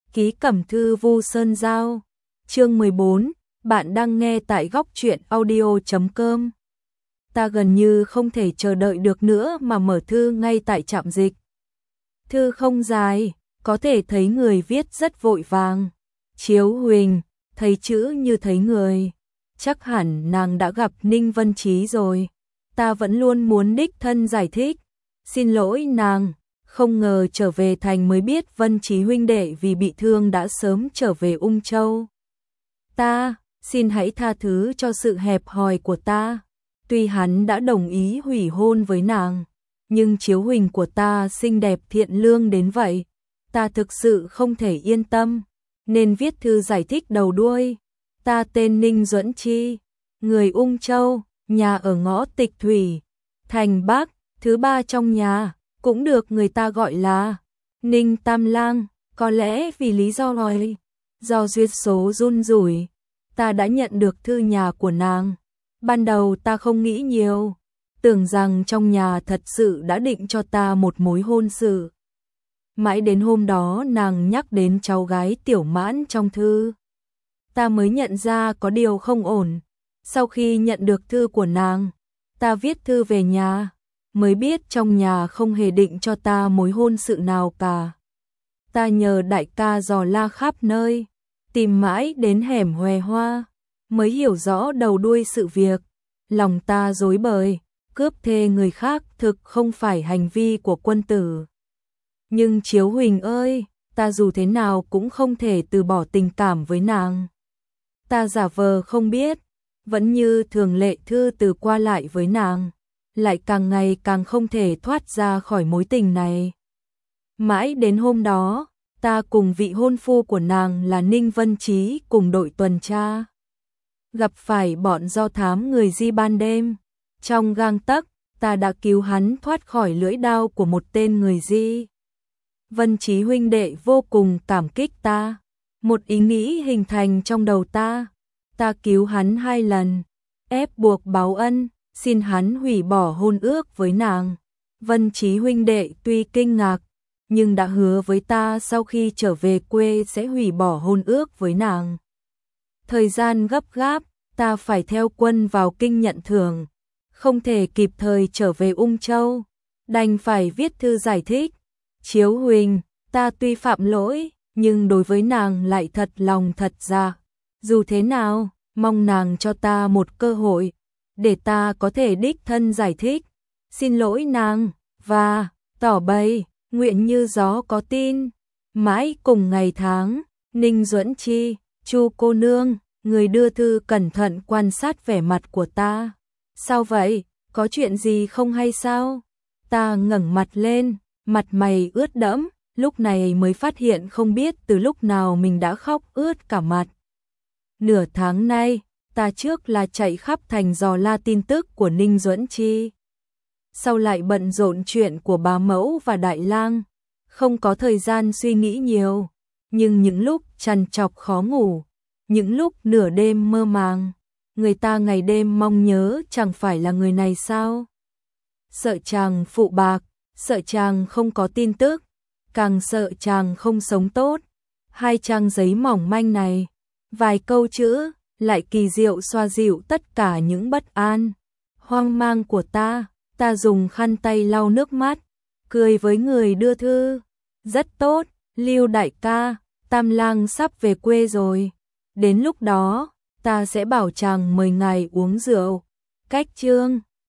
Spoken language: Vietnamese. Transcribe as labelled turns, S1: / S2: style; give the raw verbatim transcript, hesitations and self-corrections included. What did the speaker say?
S1: Ký Cẩm Thư Vu Sơn Giao. Chương mười bốn, bạn đang nghe tại góc truyện audio chấm com. Ta gần như không thể chờ đợi được nữa mà mở thư ngay tại trạm dịch. Thư không dài, có thể thấy người viết rất vội vàng. Chiếu Huỳnh, thấy chữ như thấy người. Chắc hẳn nàng đã gặp Ninh Vân Chí rồi. Ta vẫn luôn muốn đích thân giải thích. Xin lỗi nàng, không ngờ trở về thành mới biết Vân Chí huynh đệ vì bị thương đã sớm trở về Ung Châu. Ta, xin hãy tha thứ cho sự hẹp hòi của ta. Tuy hắn đã đồng ý hủy hôn với nàng, nhưng Chiếu Huỳnh của ta xinh đẹp thiện lương đến vậy, ta thực sự không thể yên tâm, nên viết thư giải thích đầu đuôi. Ta tên Ninh Duẫn Chi, người Ung Châu, nhà ở ngõ Tịch Thủy, thành Bắc, thứ ba trong nhà, cũng được người ta gọi là Ninh Tam Lang. Có lẽ vì lý do này, do duyên số run rủi, ta đã nhận được thư nhà của nàng. Ban đầu ta không nghĩ nhiều, tưởng rằng trong nhà thật sự đã định cho ta một mối hôn sự. Mãi đến hôm đó nàng nhắc đến cháu gái Tiểu Mãn trong thư, ta mới nhận ra có điều không ổn. Sau khi nhận được thư của nàng, ta viết thư về nhà, mới biết trong nhà không hề định cho ta mối hôn sự nào cả. Ta nhờ đại ca dò la khắp nơi, tìm mãi đến hẻm Hòe Hoa, mới hiểu rõ đầu đuôi sự việc. Lòng ta rối bời, cướp thê người khác thực không phải hành vi của quân tử. Nhưng Chiếu Huỳnh ơi, ta dù thế nào cũng không thể từ bỏ tình cảm với nàng. Ta giả vờ không biết, vẫn như thường lệ thư từ qua lại với nàng, lại càng ngày càng không thể thoát ra khỏi mối tình này. Mãi đến hôm đó, ta cùng vị hôn phu của nàng là Ninh Vân Chí cùng đội tuần tra, gặp phải bọn do thám người Di ban đêm. Trong gang tấc, ta đã cứu hắn thoát khỏi lưỡi đao của một tên người Di. Vân Chí huynh đệ vô cùng cảm kích ta. Một ý nghĩ hình thành trong đầu ta. Ta cứu hắn hai lần, ép buộc báo ân, xin hắn hủy bỏ hôn ước với nàng. Vân Chí huynh đệ tuy kinh ngạc, nhưng đã hứa với ta sau khi trở về quê sẽ hủy bỏ hôn ước với nàng. Thời gian gấp gáp, ta phải theo quân vào kinh nhận thưởng, không thể kịp thời trở về Ung Châu, đành phải viết thư giải thích. Chiếu Huỳnh, ta tuy phạm lỗi, nhưng đối với nàng lại thật lòng thật dạ. Dù thế nào, mong nàng cho ta một cơ hội, để ta có thể đích thân giải thích, xin lỗi nàng, và tỏ bày, nguyện như gió có tin. Mãi cùng ngày tháng, Ninh Duẫn Chi, Chu cô nương, người đưa thư cẩn thận quan sát vẻ mặt của ta. Sao vậy, có chuyện gì không hay sao? Ta ngẩng mặt lên, mặt mày ướt đẫm, lúc này mới phát hiện không biết từ lúc nào mình đã khóc ướt cả mặt. Nửa tháng nay, ta trước là chạy khắp thành dò la tin tức của Ninh Duẫn Chi, sau lại bận rộn chuyện của bá mẫu và đại lang, không có thời gian suy nghĩ nhiều. Nhưng những lúc trằn trọc khó ngủ, những lúc nửa đêm mơ màng, người ta ngày đêm mong nhớ chẳng phải là người này sao? Sợ chàng phụ bạc, sợ chàng không có tin tức, càng sợ chàng không sống tốt. Hai trang giấy mỏng manh này, vài câu chữ, lại kỳ diệu xoa dịu tất cả những bất an, hoang mang của ta. Ta dùng khăn tay lau nước mắt, cười với người đưa thư. Rất tốt, Lưu đại ca, Tam Lang sắp về quê rồi. Đến lúc đó, ta sẽ bảo chàng mời ngài uống rượu. Cách chương